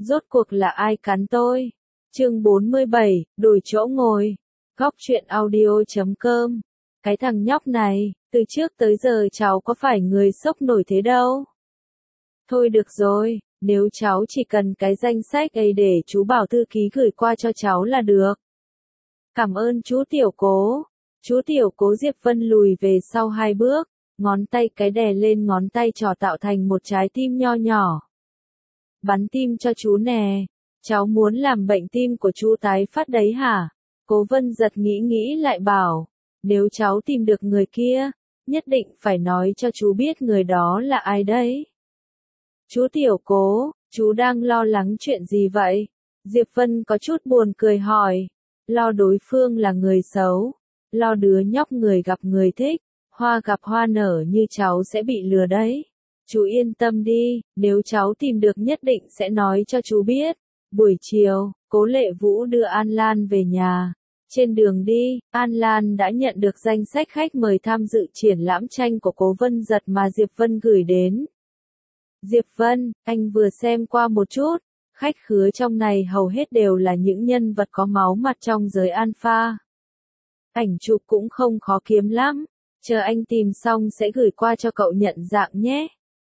Rốt cuộc là ai cắn tôi? Chương 47, đổi chỗ ngồi. Góc truyện audio.com. Cái thằng nhóc này, từ trước tới giờ cháu có phải người sốc nổi thế đâu. Thôi được rồi, nếu cháu chỉ cần cái danh sách ấy để chú bảo thư ký gửi qua cho cháu là được. Cảm ơn chú Tiểu Cố. Chú Tiểu Cố Diệp Vân lùi về sau 2 bước, ngón tay cái đè lên ngón tay trỏ tạo thành một trái tim nho nhỏ. Bắn tim cho chú nè, cháu muốn làm bệnh tim của chú tái phát đấy hả? Cố Vân Giật nghĩ lại bảo, nếu cháu tìm được người kia, nhất định phải nói cho chú biết người đó là ai đấy. Chú Tiểu Cố, chú đang lo lắng chuyện gì vậy? Diệp Vân có chút buồn cười hỏi, lo đối phương là người xấu, lo đứa nhóc người gặp người thích, hoa gặp hoa nở như cháu sẽ bị lừa đấy. Chú yên tâm đi, nếu cháu tìm được nhất định sẽ nói cho chú biết. Buổi chiều, Cố Lệ Vũ đưa An Lan về nhà. Trên đường đi, An Lan đã nhận được danh sách khách mời tham dự triển lãm tranh của Cố Vân Giật mà Diệp Vân gửi đến. Diệp Vân, anh vừa xem qua một chút, khách khứa trong này hầu hết đều là những nhân vật có máu mặt trong giới alpha. Ảnh chụp cũng không khó kiếm lắm, chờ anh tìm xong sẽ gửi qua cho cậu nhận dạng nhé.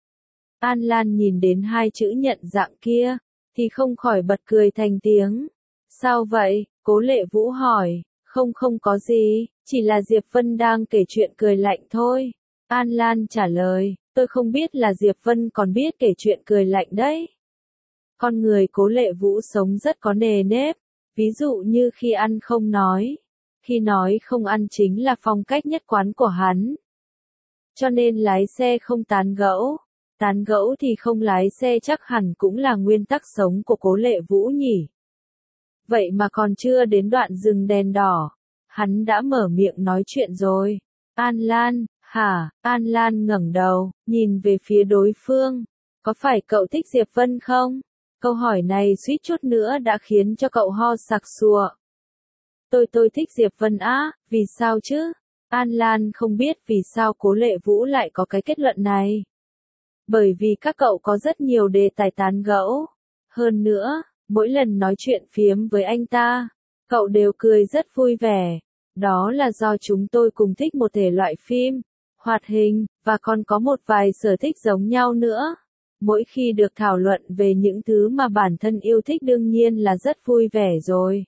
An Lan nhìn đến 2 chữ nhận dạng kia, thì không khỏi bật cười thành tiếng. Sao vậy? Cố Lệ Vũ hỏi. Không có gì, chỉ là Diệp Vân đang kể chuyện cười lạnh thôi. An Lan trả lời, tôi không biết là Diệp Vân còn biết kể chuyện cười lạnh đấy. Con người Cố Lệ Vũ sống rất có nề nếp, ví dụ như khi ăn không nói, khi nói không ăn chính là phong cách nhất quán của hắn. Cho nên lái xe không tán gẫu thì không lái xe chắc hẳn cũng là nguyên tắc sống của Cố Lệ Vũ nhỉ. Vậy mà còn chưa đến đoạn dừng đèn đỏ, hắn đã mở miệng nói chuyện rồi. An Lan, hả? An Lan ngẩng đầu, nhìn về phía đối phương. Có phải cậu thích Diệp Vân không? Câu hỏi này suýt chút nữa đã khiến cho cậu ho sặc sụa. Tôi thích Diệp Vân á, vì sao chứ? An Lan không biết vì sao Cố Lệ Vũ lại có cái kết luận này. Bởi vì các cậu có rất nhiều đề tài tán gẫu. Hơn nữa, mỗi lần nói chuyện phiếm với anh ta, cậu đều cười rất vui vẻ. Đó là do chúng tôi cùng thích một thể loại phim, hoạt hình, và còn có một vài sở thích giống nhau nữa. Mỗi khi được thảo luận về những thứ mà bản thân yêu thích đương nhiên là rất vui vẻ rồi.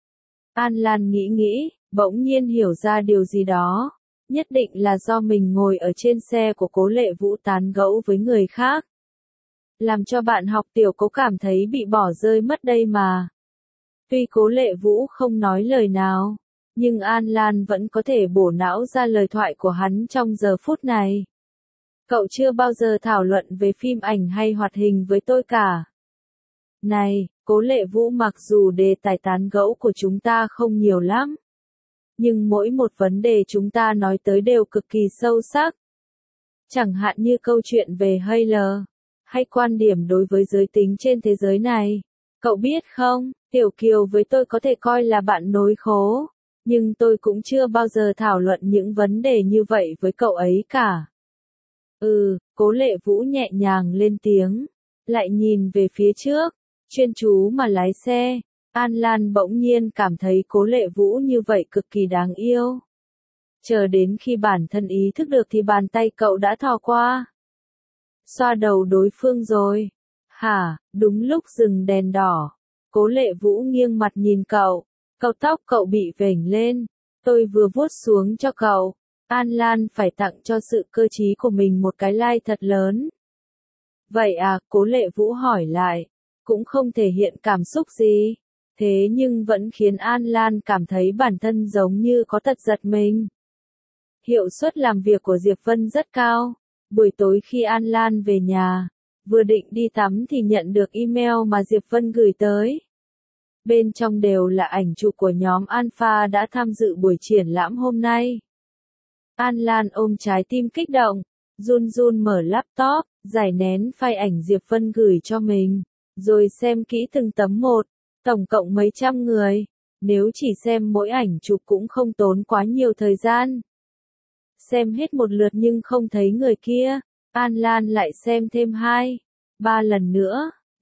An Lan nghĩ, bỗng nhiên hiểu ra điều gì đó. Nhất định là do mình ngồi ở trên xe của Cố Lệ Vũ tán gẫu với người khác. Làm cho bạn học Tiểu Cố cảm thấy bị bỏ rơi mất đây mà. Tuy Cố Lệ Vũ không nói lời nào, nhưng An Lan vẫn có thể bổ não ra lời thoại của hắn trong giờ phút này. Cậu chưa bao giờ thảo luận về phim ảnh hay hoạt hình với tôi cả. Này, Cố Lệ Vũ, mặc dù đề tài tán gẫu của chúng ta không nhiều lắm, nhưng mỗi một vấn đề chúng ta nói tới đều cực kỳ sâu sắc. Chẳng hạn như câu chuyện về Hayler, hay quan điểm đối với giới tính trên thế giới này. Cậu biết không, Tiểu Kiều với tôi có thể coi là bạn nối khố, nhưng tôi cũng chưa bao giờ thảo luận những vấn đề như vậy với cậu ấy cả. Cố Lệ Vũ nhẹ nhàng lên tiếng, lại nhìn về phía trước, chuyên chú mà lái xe. An Lan bỗng nhiên cảm thấy Cố Lệ Vũ như vậy cực kỳ đáng yêu. Chờ đến khi bản thân ý thức được thì bàn tay cậu đã thò qua, xoa đầu đối phương rồi. Hả? Đúng lúc dừng đèn đỏ, Cố Lệ Vũ nghiêng mặt nhìn cậu. Tóc cậu bị vểnh lên, tôi vừa vuốt xuống cho cậu. An Lan phải tặng cho sự cơ trí của mình một cái like thật lớn. Vậy à? Cố Lệ Vũ hỏi lại, cũng không thể hiện cảm xúc gì. Thế nhưng vẫn khiến An Lan cảm thấy bản thân giống như có tật giật mình. Hiệu suất làm việc của Diệp Vân rất cao. Buổi tối khi An Lan về nhà, vừa định đi tắm thì nhận được email mà Diệp Vân gửi tới. Bên trong đều là ảnh chụp của nhóm Alpha đã tham dự buổi triển lãm hôm nay. An Lan ôm trái tim kích động, run mở laptop, giải nén file ảnh Diệp Vân gửi cho mình, rồi xem kỹ từng tấm một. Tổng cộng mấy trăm người, nếu chỉ xem mỗi ảnh chụp cũng không tốn quá nhiều thời gian. Xem hết một lượt nhưng không thấy người kia, An Lan lại xem thêm 2, 3 lần nữa,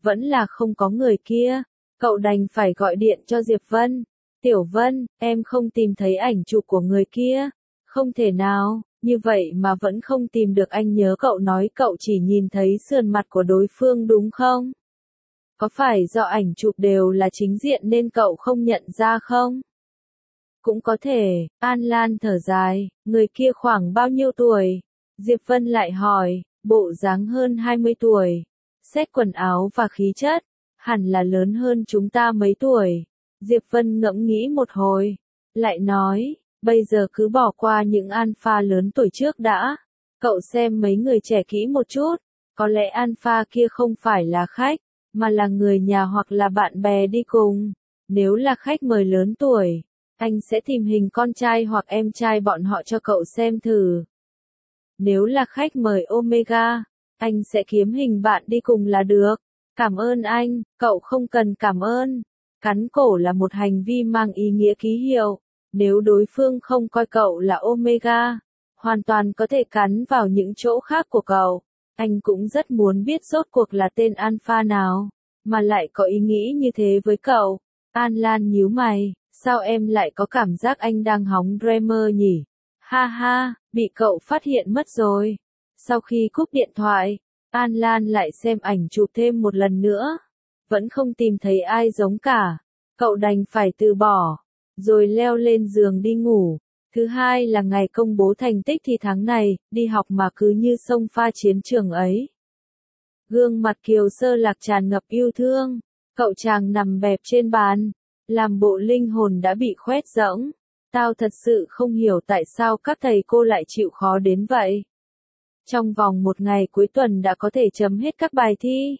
vẫn là không có người kia, cậu đành phải gọi điện cho Diệp Vân. Tiểu Vân, em không tìm thấy ảnh chụp của người kia. Không thể nào, như vậy mà vẫn không tìm được, anh nhớ cậu nói cậu chỉ nhìn thấy sườn mặt của đối phương đúng không? Có phải do ảnh chụp đều là chính diện nên cậu không nhận ra không? Cũng có thể, An Lan thở dài, người kia khoảng bao nhiêu tuổi? Diệp Vân lại hỏi, bộ dáng hơn 20 tuổi. Xét quần áo và khí chất, hẳn là lớn hơn chúng ta mấy tuổi. Diệp Vân ngẫm nghĩ một hồi, lại nói, bây giờ cứ bỏ qua những alpha lớn tuổi trước đã. Cậu xem mấy người trẻ kỹ một chút, có lẽ alpha kia không phải là khách, mà là người nhà hoặc là bạn bè đi cùng. Nếu là khách mời lớn tuổi, anh sẽ tìm hình con trai hoặc em trai bọn họ cho cậu xem thử. Nếu là khách mời Omega, anh sẽ kiếm hình bạn đi cùng là được. Cảm ơn anh, cậu không cần cảm ơn. Cắn cổ là một hành vi mang ý nghĩa ký hiệu. Nếu đối phương không coi cậu là Omega, hoàn toàn có thể cắn vào những chỗ khác của cậu. Anh cũng rất muốn biết rốt cuộc là tên alpha nào, mà lại có ý nghĩ như thế với cậu. An Lan nhíu mày, sao em lại có cảm giác anh đang hóng Dreamer nhỉ? Ha ha, bị cậu phát hiện mất rồi. Sau khi cúp điện thoại, An Lan lại xem ảnh chụp thêm một lần nữa. Vẫn không tìm thấy ai giống cả. Cậu đành phải từ bỏ, rồi leo lên giường đi ngủ. Thứ hai là ngày công bố thành tích thì tháng này, đi học mà cứ như sông pha chiến trường ấy. Gương mặt Kiều Sơ Lạc tràn ngập yêu thương. Cậu chàng nằm bẹp trên bàn, làm bộ linh hồn đã bị khoét rỗng. Tao thật sự không hiểu tại sao các thầy cô lại chịu khó đến vậy. Trong vòng một ngày cuối tuần đã có thể chấm hết các bài thi.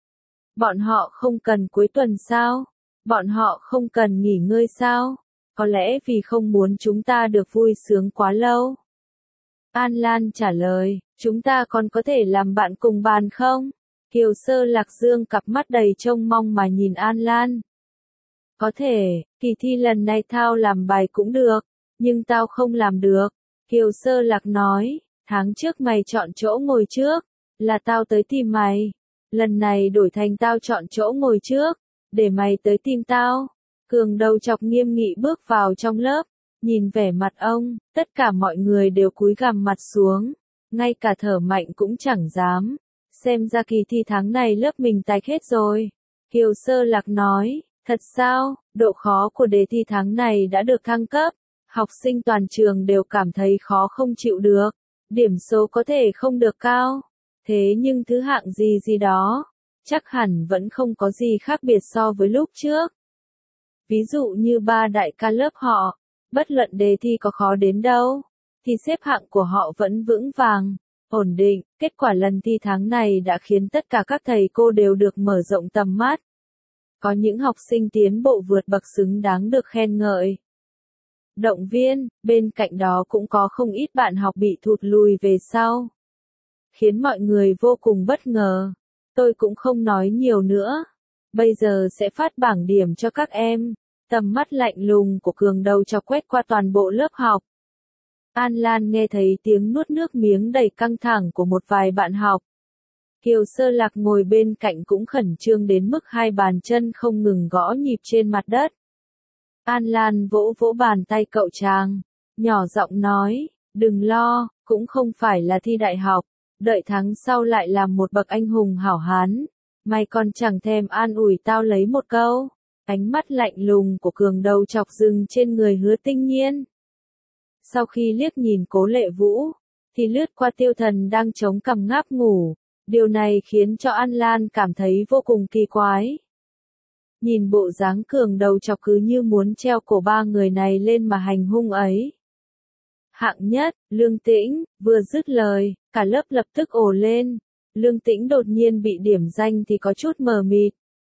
Bọn họ không cần cuối tuần sao? Bọn họ không cần nghỉ ngơi sao? Có lẽ vì không muốn chúng ta được vui sướng quá lâu. An Lan trả lời, chúng ta còn có thể làm bạn cùng bàn không? Kiều Sơ Lạc dương cặp mắt đầy trông mong mà nhìn An Lan. Có thể, kỳ thi lần này tao làm bài cũng được, nhưng tao không làm được. Kiều Sơ Lạc nói, tháng trước mày chọn chỗ ngồi trước, là tao tới tìm mày. Lần này đổi thành tao chọn chỗ ngồi trước, để mày tới tìm tao. Cường đầu chọc nghiêm nghị bước vào trong lớp, nhìn vẻ mặt ông, tất cả mọi người đều cúi gằm mặt xuống, ngay cả thở mạnh cũng chẳng dám. Xem ra kỳ thi tháng này lớp mình tạch hết rồi. Kiều Sơ Lạc nói, thật sao, độ khó của đề thi tháng này đã được thăng cấp. Học sinh toàn trường đều cảm thấy khó không chịu được. Điểm số có thể không được cao. Thế nhưng thứ hạng gì gì đó, chắc hẳn vẫn không có gì khác biệt so với lúc trước. Ví dụ như ba đại ca lớp họ, bất luận đề thi có khó đến đâu, thì xếp hạng của họ vẫn vững vàng, ổn định. Kết quả lần thi tháng này đã khiến tất cả các thầy cô đều được mở rộng tầm mắt. Có những học sinh tiến bộ vượt bậc xứng đáng được khen ngợi, động viên, bên cạnh đó cũng có không ít bạn học bị thụt lùi về sau, khiến mọi người vô cùng bất ngờ. Tôi cũng không nói nhiều nữa, bây giờ sẽ phát bảng điểm cho các em. Tầm mắt lạnh lùng của Cường đầu chọc quét qua toàn bộ lớp học. An Lan nghe thấy tiếng nuốt nước miếng đầy căng thẳng của một vài bạn học. Kiều Sơ Lạc ngồi bên cạnh cũng khẩn trương đến mức hai bàn chân không ngừng gõ nhịp trên mặt đất. An Lan vỗ vỗ bàn tay cậu chàng, nhỏ giọng nói, đừng lo, cũng không phải là thi đại học, đợi tháng sau lại làm một bậc anh hùng hảo hán. Mày còn chẳng thèm an ủi tao lấy một câu. Ánh mắt lạnh lùng của Cường đầu chọc dừng trên người Hứa Tinh Nhiên. Sau khi liếc nhìn Cố Lệ Vũ, thì lướt qua Tiêu Thần đang chống cằm ngáp ngủ. Điều này khiến cho An Lan cảm thấy vô cùng kỳ quái. Nhìn bộ dáng Cường đầu chọc cứ như muốn treo cổ ba người này lên mà hành hung ấy. Hạng nhất, Lương Tĩnh, vừa dứt lời, cả lớp lập tức ồ lên. Lương Tĩnh đột nhiên bị điểm danh thì có chút mờ mịt.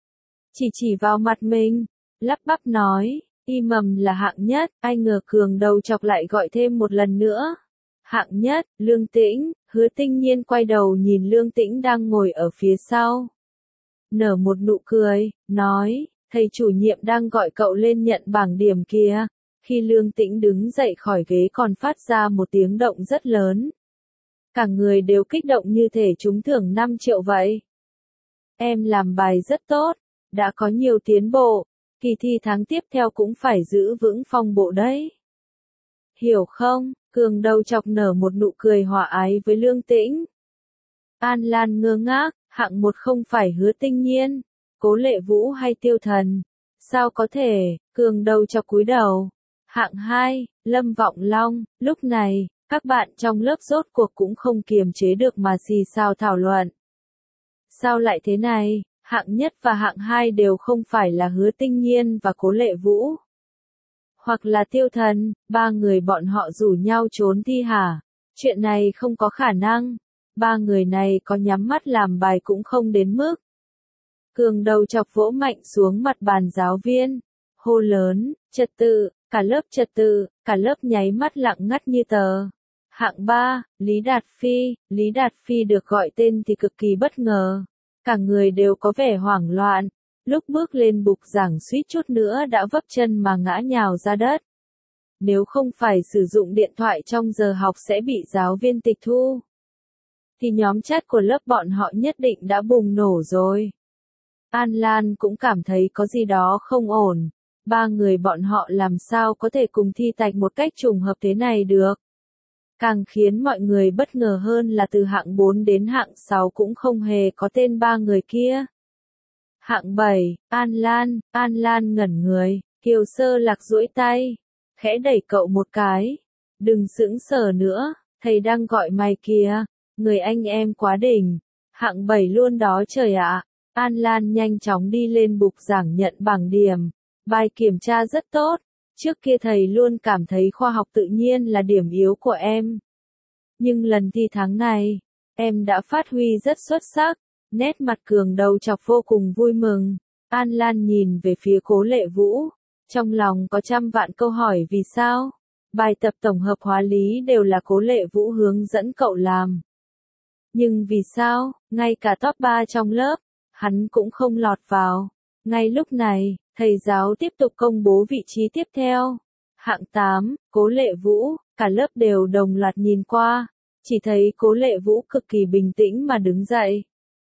Chỉ vào mặt mình, lắp bắp nói, y mầm là hạng nhất. Ai ngờ Cường đầu chọc lại gọi thêm một lần nữa. Hạng nhất, Lương Tĩnh. Hứa Tinh Nhiên quay đầu nhìn Lương Tĩnh đang ngồi ở phía sau, nở một nụ cười, nói, thầy chủ nhiệm đang gọi cậu lên nhận bảng điểm kìa. Khi Lương Tĩnh đứng dậy khỏi ghế còn phát ra một tiếng động rất lớn. Cả người đều kích động như thể trúng thưởng 5 triệu vậy. em làm bài rất tốt, đã có nhiều tiến bộ, kỳ thi tháng tiếp theo cũng phải giữ vững phong bộ đấy. Hiểu không? Cường đầu chọc nở một nụ cười hòa ái với Lương Tĩnh. An Lan ngơ ngác, hạng 1 không phải Hứa Tinh Nhiên, Cố Lệ Vũ hay Tiêu Thần. Sao có thể? Cường đầu chọc cúi đầu. Hạng 2, Lâm Vọng Long. Lúc này, các bạn trong lớp rốt cuộc cũng không kiềm chế được mà xì xào thảo luận. Sao lại thế này? Hạng nhất và hạng 2 đều không phải là Hứa Tinh Nhiên và Cố Lệ Vũ. Hoặc là Tiêu Thần, ba người bọn họ rủ nhau trốn thi hả? Chuyện này không có khả năng. Ba người này có nhắm mắt làm bài cũng không đến mức. Cường đầu chọc vỗ mạnh xuống mặt bàn giáo viên. Hô lớn, trật tự, cả lớp trật tự, cả lớp nháy mắt lặng ngắt như tờ. Hạng 3, Lý Đạt Phi được gọi tên thì cực kỳ bất ngờ. Cả người đều có vẻ hoảng loạn. Lúc bước lên bục giảng suýt chút nữa đã vấp chân mà ngã nhào ra đất. Nếu không phải sử dụng điện thoại trong giờ học sẽ bị giáo viên tịch thu, thì nhóm chat của lớp bọn họ nhất định đã bùng nổ rồi. An Lan cũng cảm thấy có gì đó không ổn. Ba người bọn họ làm sao có thể cùng thi tạch một cách trùng hợp thế này được. Càng khiến mọi người bất ngờ hơn là từ hạng 4 đến hạng 6 cũng không hề có tên ba người kia. Hạng 7, An Lan ngẩn người, Kiều Sơ Lạc duỗi tay, khẽ đẩy cậu một cái. Đừng sững sờ nữa, thầy đang gọi mày kìa, người anh em quá đỉnh. Hạng 7 luôn đó trời ạ. An Lan nhanh chóng đi lên bục giảng nhận bảng điểm. Bài kiểm tra rất tốt. Trước kia thầy luôn cảm thấy khoa học tự nhiên là điểm yếu của em. Nhưng lần thi tháng này, em đã phát huy rất xuất sắc. Nét mặt cường đầu chọc vô cùng vui mừng. An Lan nhìn về phía Cố Lệ Vũ. Trong lòng có trăm vạn câu hỏi vì sao. Bài tập tổng hợp hóa lý đều là Cố Lệ Vũ hướng dẫn cậu làm. Nhưng vì sao, ngay cả top 3 trong lớp, hắn cũng không lọt vào. Ngay lúc này, thầy giáo tiếp tục công bố vị trí tiếp theo. Hạng 8, Cố Lệ Vũ, cả lớp đều đồng loạt nhìn qua. Chỉ thấy Cố Lệ Vũ cực kỳ bình tĩnh mà đứng dậy.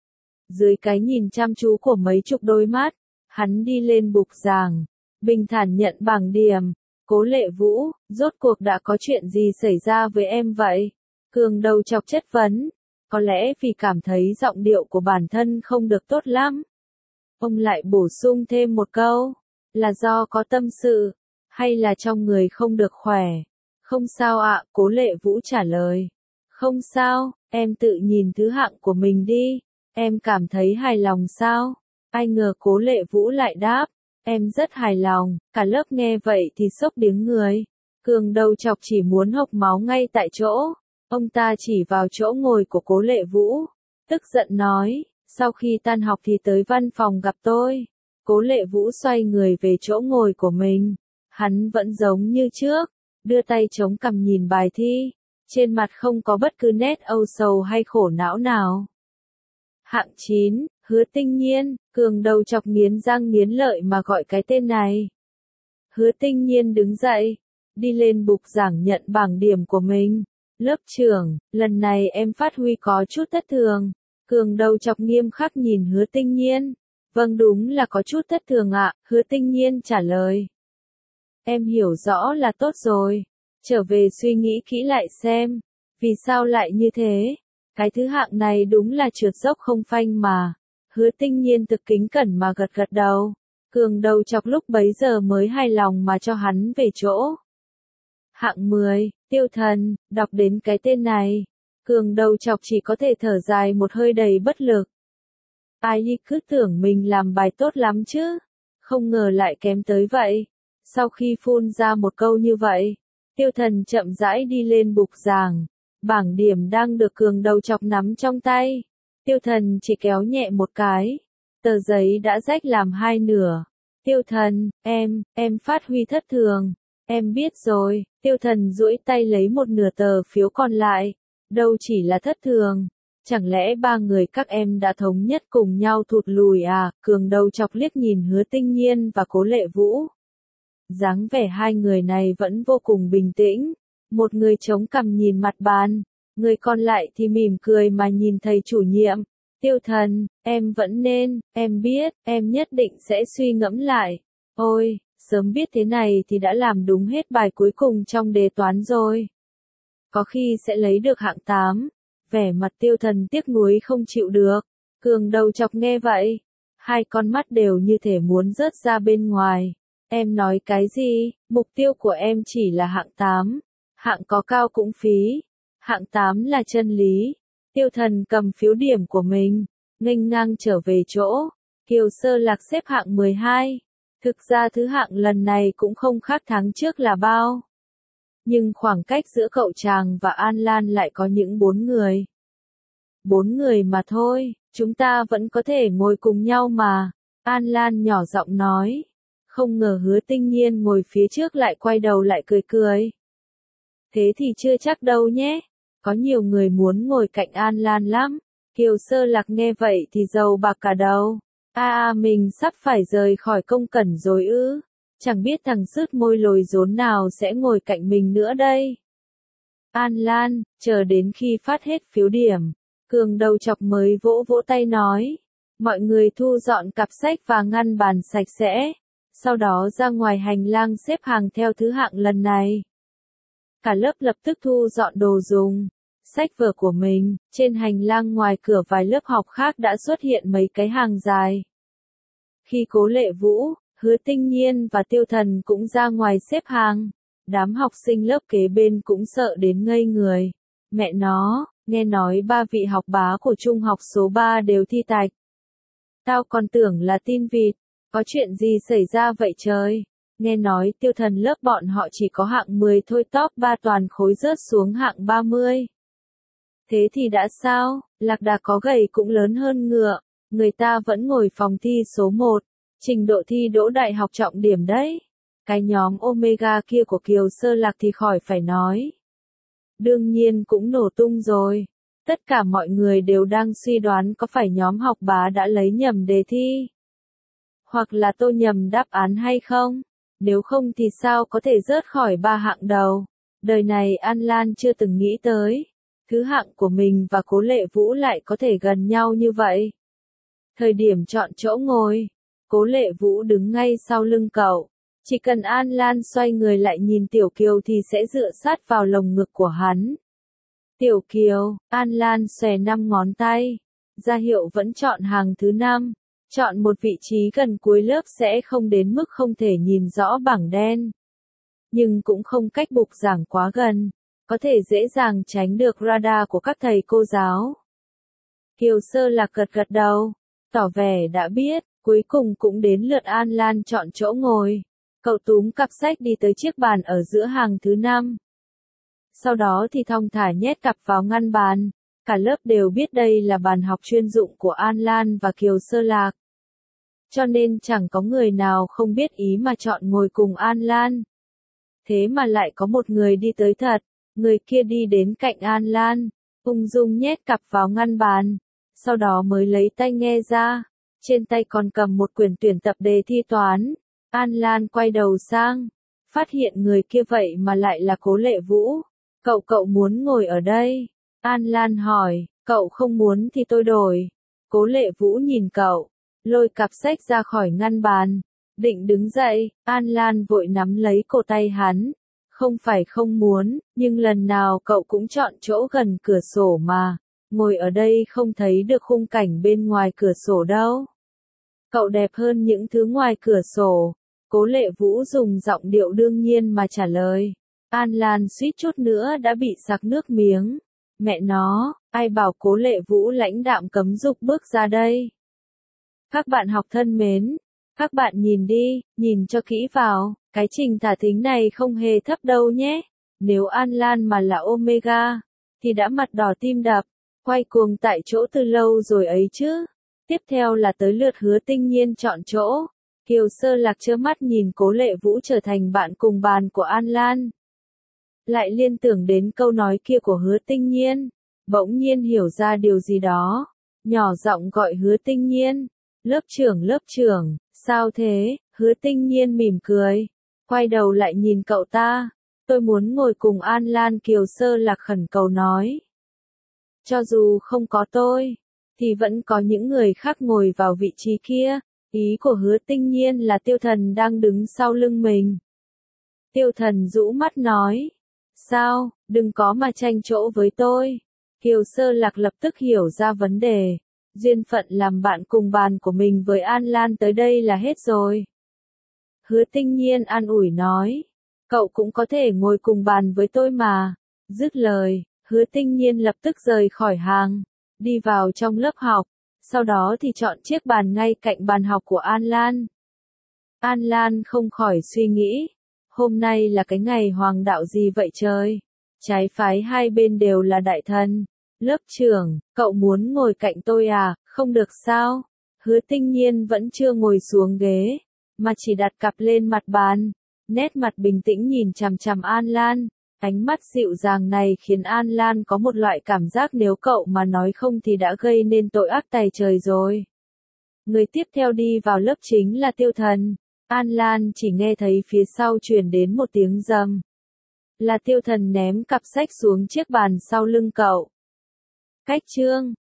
Dưới cái nhìn chăm chú của mấy chục đôi mắt, hắn đi lên bục giảng, bình thản nhận bảng điểm. Cố Lệ Vũ, rốt cuộc đã có chuyện gì xảy ra với em vậy? Cường đầu chọc chất vấn. Có lẽ vì cảm thấy giọng điệu của bản thân không được tốt lắm. Ông lại bổ sung thêm một câu. Là do có tâm sự, hay là trong người không được khỏe? Không sao ạ, Cố Lệ Vũ trả lời. Không sao, em tự nhìn thứ hạng của mình đi. Em cảm thấy hài lòng sao? Ai ngờ Cố Lệ Vũ lại đáp. Em rất hài lòng, cả lớp nghe vậy thì sốc điếng người. Cường đầu chọc chỉ muốn hộc máu ngay tại chỗ. Ông ta chỉ vào chỗ ngồi của Cố Lệ Vũ. Tức giận nói, sau khi tan học thì tới văn phòng gặp tôi. Cố Lệ Vũ xoay người về chỗ ngồi của mình. Hắn vẫn giống như trước, đưa tay chống cằm nhìn bài thi. Trên mặt không có bất cứ nét âu sầu hay khổ não nào. Hạng 9, Hứa Tinh Nhiên, cường đầu chọc nghiến răng nghiến lợi mà gọi cái tên này. Hứa Tinh Nhiên đứng dậy, đi lên bục giảng nhận bảng điểm của mình. Lớp trưởng, lần này em phát huy có chút thất thường. Cường đầu chọc nghiêm khắc nhìn Hứa Tinh Nhiên. Vâng đúng là có chút thất thường ạ, Hứa Tinh Nhiên trả lời. Em hiểu rõ là tốt rồi. Trở về suy nghĩ kỹ lại xem. Vì sao lại như thế? Cái thứ hạng này đúng là trượt dốc không phanh mà. Hứa Tinh Nhiên thực kính cẩn mà gật gật đầu. Cường đầu chọc lúc bấy giờ mới hài lòng mà cho hắn về chỗ. Hạng 10, Tiêu Thần, đọc đến cái tên này. Cường đầu chọc chỉ có thể thở dài một hơi đầy bất lực. Ai cứ tưởng mình làm bài tốt lắm chứ. Không ngờ lại kém tới vậy. Sau khi phun ra một câu như vậy, Tiêu Thần chậm rãi đi lên bục giảng. Bảng điểm đang được cường đầu chọc nắm trong tay. Tiêu Thần chỉ kéo nhẹ một cái. Tờ giấy đã rách làm hai nửa. Tiêu Thần, em phát huy thất thường. Em biết rồi. Tiêu Thần duỗi tay lấy một nửa tờ phiếu còn lại. Đâu chỉ là thất thường. Chẳng lẽ ba người các em đã thống nhất cùng nhau thụt lùi à? Cường đầu chọc liếc nhìn Hứa Tinh Nhiên và Cố Lệ Vũ. Dáng vẻ hai người này vẫn vô cùng bình tĩnh. Một người chống cằm nhìn mặt bàn. Người còn lại thì mỉm cười mà nhìn thầy chủ nhiệm. Tiêu Thần, em vẫn nên, em biết, em nhất định sẽ suy ngẫm lại. Ôi, sớm biết thế này thì đã làm đúng hết bài cuối cùng trong đề toán rồi. Có khi sẽ lấy được hạng 8. Vẻ mặt Tiêu Thần tiếc nuối không chịu được. Cường đầu chọc nghe vậy. Hai con mắt đều như thể muốn rớt ra bên ngoài. Em nói cái gì? Mục tiêu của em chỉ là hạng 8. Hạng có cao cũng phí. Hạng 8 là chân lý. Tiêu Thần cầm phiếu điểm của mình, nghênh ngang trở về chỗ. Kiều Sơ Lạc xếp hạng 12. Thực ra thứ hạng lần này cũng không khác tháng trước là bao. Nhưng khoảng cách giữa cậu chàng và An Lan lại có những 4 người. 4 người mà thôi, chúng ta vẫn có thể ngồi cùng nhau mà. An Lan nhỏ giọng nói. Không ngờ Hứa Tinh Nhiên ngồi phía trước lại quay đầu lại cười cười. Thế thì chưa chắc đâu nhé. Có nhiều người muốn ngồi cạnh An Lan lắm. Kiều Sơ Lạc nghe vậy thì rầu bạc cả đầu. Mình sắp phải rời khỏi công cẩn rồi ư. Chẳng biết thằng sứt môi lồi rốn nào sẽ ngồi cạnh mình nữa đây. An Lan, chờ đến khi phát hết phiếu điểm. Cường đầu chọc mới vỗ vỗ tay nói. Mọi người thu dọn cặp sách và ngăn bàn sạch sẽ. Sau đó ra ngoài hành lang xếp hàng theo thứ hạng lần này. Cả lớp lập tức thu dọn đồ dùng, sách vở của mình. Trên hành lang ngoài cửa vài lớp học khác đã xuất hiện mấy cái hàng dài. Khi Cố Lệ Vũ, Hứa Tinh Nhiên và Tiêu Thần cũng ra ngoài xếp hàng, đám học sinh lớp kế bên cũng sợ đến ngây người. Mẹ nó, nghe nói 3 vị học bá của trung học số 3 đều thi tạch. Tao còn tưởng là tin vịt, có chuyện gì xảy ra vậy trời? Nghe nói Tiêu Thần lớp bọn họ chỉ có hạng 10 thôi, top 3 toàn khối rớt xuống hạng 30. Thế thì đã sao, lạc đà có gầy cũng lớn hơn ngựa, người ta vẫn ngồi phòng thi số 1, trình độ thi đỗ đại học trọng điểm đấy. Cái nhóm Omega kia của Kiều Sơ Lạc thì khỏi phải nói. Đương nhiên cũng nổ tung rồi. Tất cả mọi người đều đang suy đoán có phải nhóm học bá đã lấy nhầm đề thi. Hoặc là tô nhầm đáp án hay không? Nếu không thì sao có thể rớt khỏi 3 hạng đầu? Đời này An Lan chưa từng nghĩ tới. Thứ hạng của mình và Cố Lệ Vũ lại có thể gần nhau như vậy. Thời điểm chọn chỗ ngồi, Cố Lệ Vũ đứng ngay sau lưng cậu. Chỉ cần An Lan xoay người lại nhìn Tiểu Kiều thì sẽ dựa sát vào lồng ngực của hắn. Tiểu Kiều, An Lan xòe 5 ngón tay. Ra hiệu vẫn chọn hàng thứ 5. Chọn một vị trí gần cuối lớp sẽ không đến mức không thể nhìn rõ bảng đen. Nhưng cũng không cách bục giảng quá gần. Có thể dễ dàng tránh được radar của các thầy cô giáo. Kiều Sơ Lạc gật gật đầu, tỏ vẻ đã biết. Cuối cùng cũng đến lượt An Lan chọn chỗ ngồi. Cậu túm cặp sách đi tới chiếc bàn ở giữa hàng thứ 5. Sau đó thì thong thả nhét cặp vào ngăn bàn. Cả lớp đều biết đây là bàn học chuyên dụng của An Lan và Kiều Sơ Lạc. Cho nên chẳng có người nào không biết ý mà chọn ngồi cùng An Lan. Thế mà lại có một người đi tới thật. Người kia đi đến cạnh An Lan, ung dung nhét cặp vào ngăn bàn. Sau đó mới lấy tai nghe ra. Trên tay còn cầm một quyển tuyển tập đề thi toán. An Lan quay đầu sang, phát hiện người kia vậy mà lại là Cố Lệ Vũ. Cậu muốn ngồi ở đây? An Lan hỏi, cậu không muốn thì tôi đổi. Cố Lệ Vũ nhìn cậu, lôi cặp sách ra khỏi ngăn bàn, định đứng dậy. An Lan vội nắm lấy cổ tay hắn. Không phải không muốn, nhưng lần nào cậu cũng chọn chỗ gần cửa sổ mà. Ngồi ở đây không thấy được khung cảnh bên ngoài cửa sổ đâu. Cậu đẹp hơn những thứ ngoài cửa sổ. Cố Lệ Vũ dùng giọng điệu đương nhiên mà trả lời. An Lan suýt chút nữa đã bị sặc nước miếng. Mẹ nó, ai bảo Cố Lệ Vũ lãnh đạm cấm dục bước ra đây. Các bạn học thân mến, các bạn nhìn đi, nhìn cho kỹ vào, cái trình thả thính này không hề thấp đâu nhé. Nếu An Lan mà là Omega, thì đã mặt đỏ tim đập, quay cuồng tại chỗ từ lâu rồi ấy chứ. Tiếp theo là tới lượt Hứa Tinh Nhiên chọn chỗ. Kiều Sơ Lạc trơ mắt nhìn Cố Lệ Vũ trở thành bạn cùng bàn của An Lan. Lại liên tưởng đến câu nói kia của Hứa Tinh Nhiên. Bỗng nhiên hiểu ra điều gì đó. Nhỏ giọng gọi Hứa Tinh Nhiên. Lớp trưởng, sao thế? Hứa Tinh Nhiên mỉm cười. Quay đầu lại nhìn cậu ta. Tôi muốn ngồi cùng An Lan. Kiều Sơ Lạc khẩn cầu nói. Cho dù không có tôi, thì vẫn có những người khác ngồi vào vị trí kia. Ý của Hứa Tinh Nhiên là Tiêu Thần đang đứng sau lưng mình. Tiêu Thần rũ mắt nói. Sao, đừng có mà tranh chỗ với tôi. Kiều Sơ Lạc lập tức hiểu ra vấn đề. Duyên phận làm bạn cùng bàn của mình với An Lan tới đây là hết rồi. Hứa Tinh Nhiên an ủi nói. Cậu cũng có thể ngồi cùng bàn với tôi mà. Dứt lời, Hứa Tinh Nhiên lập tức rời khỏi hàng, đi vào trong lớp học. Sau đó thì chọn chiếc bàn ngay cạnh bàn học của An Lan. An Lan không khỏi suy nghĩ. Hôm nay là cái ngày hoàng đạo gì vậy trời? Trái phái hai bên đều là đại thần. Lớp trưởng, cậu muốn ngồi cạnh tôi à? Không được sao? Hứa Tinh Nhiên vẫn chưa ngồi xuống ghế, mà chỉ đặt cặp lên mặt bàn. Nét mặt bình tĩnh nhìn chằm chằm An Lan. Ánh mắt dịu dàng này khiến An Lan có một loại cảm giác nếu cậu mà nói không thì đã gây nên tội ác tày trời rồi. Người tiếp theo đi vào lớp chính là Tiêu Thần. An Lan chỉ nghe thấy phía sau truyền đến một tiếng rầm. Là Tiêu Thần ném cặp sách xuống chiếc bàn sau lưng cậu. Cách chương